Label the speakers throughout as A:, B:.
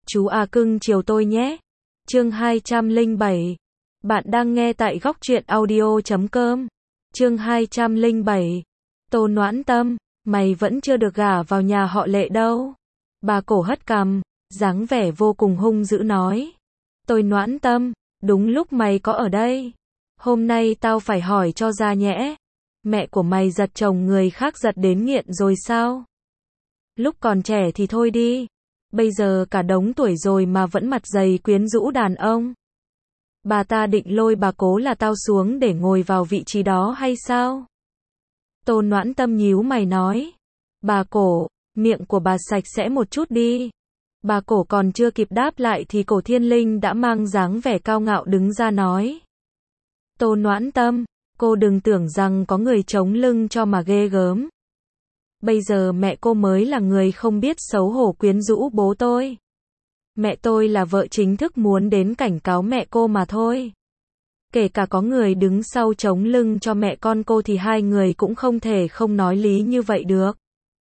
A: Chú à cưng chiều tôi nhé. Chương 207. Bạn đang nghe tại góc truyện audio.com. Chương 207. Tô Noãn Tâm, mày vẫn chưa được gả vào nhà họ Lệ đâu. Bà cổ hất cằm, dáng vẻ vô cùng hung dữ nói. Tôi Noãn Tâm, đúng lúc mày có ở đây. Hôm nay tao phải hỏi cho ra nhẽ. Mẹ của mày giật chồng người khác giật đến nghiện rồi sao? Lúc còn trẻ thì thôi đi. Bây giờ cả đống tuổi rồi mà vẫn mặt dày quyến rũ đàn ông. Bà ta định lôi bà cố là tao xuống để ngồi vào vị trí đó hay sao? Tô Noãn Tâm nhíu mày nói. Bà cổ, miệng của bà sạch sẽ một chút đi. Bà cổ còn chưa kịp đáp lại thì Cổ Thiên Linh đã mang dáng vẻ cao ngạo đứng ra nói. Tô Noãn Tâm, cô đừng tưởng rằng có người chống lưng cho mà ghê gớm. Bây giờ mẹ cô mới là người không biết xấu hổ quyến rũ bố tôi. Mẹ tôi là vợ chính thức muốn đến cảnh cáo mẹ cô mà thôi. Kể cả có người đứng sau chống lưng cho mẹ con cô thì hai người cũng không thể không nói lý như vậy được.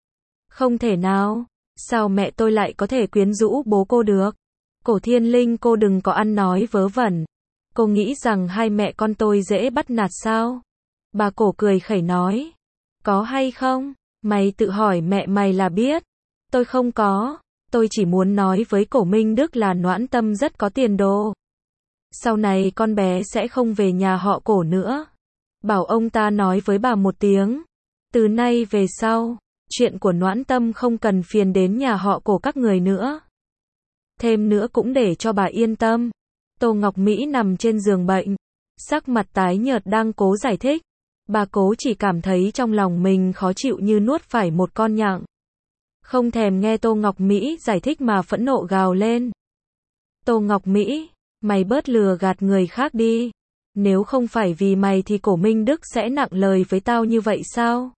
A: Không thể nào, sao mẹ tôi lại có thể quyến rũ bố cô được? Cổ Thiên Linh, cô đừng có ăn nói vớ vẩn. Cô nghĩ rằng hai mẹ con tôi dễ bắt nạt sao? Bà cổ cười khẩy nói. Có hay không? Mày tự hỏi mẹ mày là biết. Tôi không có. Tôi chỉ muốn nói với Cổ Minh Đức là Noãn Tâm rất có tiền đồ. Sau này con bé sẽ không về nhà họ Cổ nữa. Bảo ông ta nói với bà một tiếng. Từ nay về sau, chuyện của Noãn Tâm không cần phiền đến nhà họ Cổ các người nữa. Thêm nữa cũng để cho bà yên tâm. Tô Ngọc Mỹ nằm trên giường bệnh, sắc mặt tái nhợt đang cố giải thích. Bà cố chỉ cảm thấy trong lòng mình khó chịu như nuốt phải một con nhặng. Không thèm nghe Tô Ngọc Mỹ giải thích mà phẫn nộ gào lên. Tô Ngọc Mỹ, mày bớt lừa gạt người khác đi. Nếu không phải vì mày thì Cổ Minh Đức sẽ nặng lời với tao như vậy sao?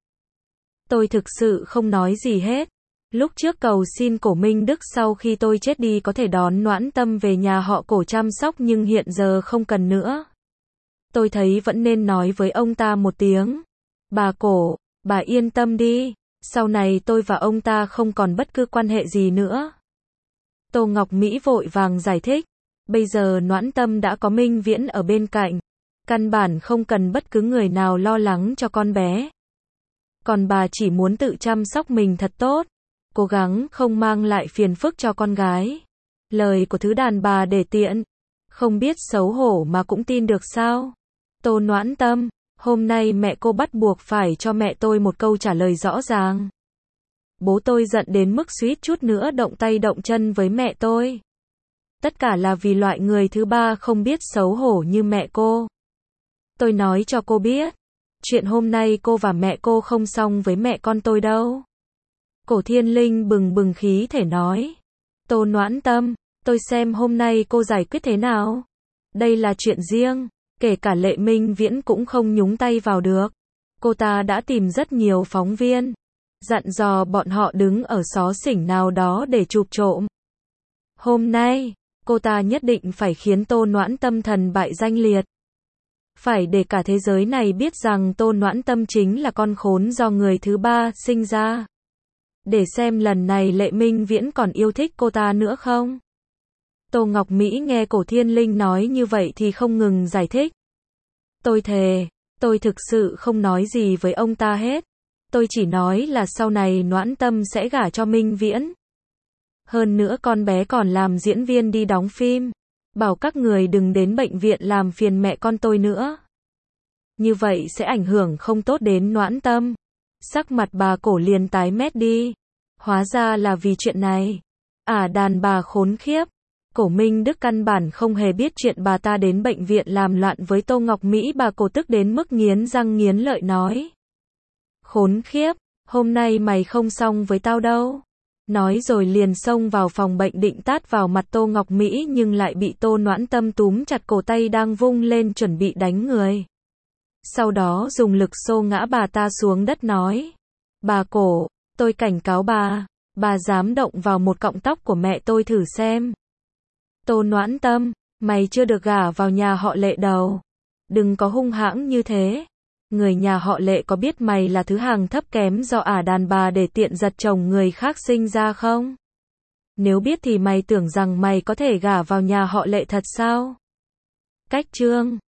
A: Tôi thực sự không nói gì hết. Lúc trước cầu xin Cổ Minh Đức sau khi tôi chết đi có thể đón Noãn Tâm về nhà họ Cổ chăm sóc nhưng hiện giờ không cần nữa. Tôi thấy vẫn nên nói với ông ta một tiếng. Bà Cổ, bà yên tâm đi. Sau này tôi và ông ta không còn bất cứ quan hệ gì nữa. Tô Ngọc Mỹ vội vàng giải thích. Bây giờ Noãn Tâm đã có Minh Viễn ở bên cạnh. Căn bản không cần bất cứ người nào lo lắng cho con bé. Còn bà chỉ muốn tự chăm sóc mình thật tốt. Cố gắng không mang lại phiền phức cho con gái. Lời của thứ đàn bà để tiện. Không biết xấu hổ mà cũng tin được sao? Tô Noãn Tâm, hôm nay mẹ cô bắt buộc phải cho mẹ tôi một câu trả lời rõ ràng. Bố tôi giận đến mức suýt chút nữa động tay động chân với mẹ tôi. Tất cả là vì loại người thứ ba không biết xấu hổ như mẹ cô. Tôi nói cho cô biết. Chuyện hôm nay cô và mẹ cô không xong với mẹ con tôi đâu. Cổ Thiên Linh bừng bừng khí thể nói. Tô Noãn Tâm, tôi xem hôm nay cô giải quyết thế nào. Đây là chuyện riêng, kể cả Lệ Minh Viễn cũng không nhúng tay vào được. Cô ta đã tìm rất nhiều phóng viên, dặn dò bọn họ đứng ở xó xỉnh nào đó để chụp trộm. Hôm nay, cô ta nhất định phải khiến Tô Noãn Tâm thần bại danh liệt. Phải để cả thế giới này biết rằng Tô Noãn Tâm chính là con khốn do người thứ ba sinh ra. Để xem lần này Lệ Minh Viễn còn yêu thích cô ta nữa không? Tô Ngọc Mỹ nghe Cổ Thiên Linh nói như vậy thì không ngừng giải thích. Tôi thề, tôi thực sự không nói gì với ông ta hết. Tôi chỉ nói là sau này Noãn Tâm sẽ gả cho Minh Viễn. Hơn nữa con bé còn làm diễn viên đi đóng phim. Bảo các người đừng đến bệnh viện làm phiền mẹ con tôi nữa. Như vậy sẽ ảnh hưởng không tốt đến Noãn Tâm. Sắc mặt bà Cổ liền tái mét đi. Hóa ra là vì chuyện này. Đàn bà khốn khiếp. Cổ Minh Đức căn bản không hề biết chuyện bà ta đến bệnh viện làm loạn với Tô Ngọc Mỹ. Bà Cổ tức đến mức nghiến răng nghiến lợi nói. Khốn khiếp, hôm nay mày không xong với tao đâu. Nói rồi liền xông vào phòng bệnh định tát vào mặt Tô Ngọc Mỹ nhưng lại bị Tô Noãn Tâm túm chặt cổ tay đang vung lên chuẩn bị đánh người. Sau đó dùng lực xô ngã bà ta xuống đất nói. Bà Cổ, tôi cảnh cáo bà dám động vào một cọng tóc của mẹ tôi thử xem. Tô Noãn Tâm, mày chưa được gả vào nhà họ Lệ đâu. Đừng có hung hãng như thế. Người nhà họ Lệ có biết mày là thứ hàng thấp kém do đàn bà để tiện giật chồng người khác sinh ra không? nếu biết thì mày tưởng rằng mày có thể gả vào nhà họ Lệ thật sao? Cách chương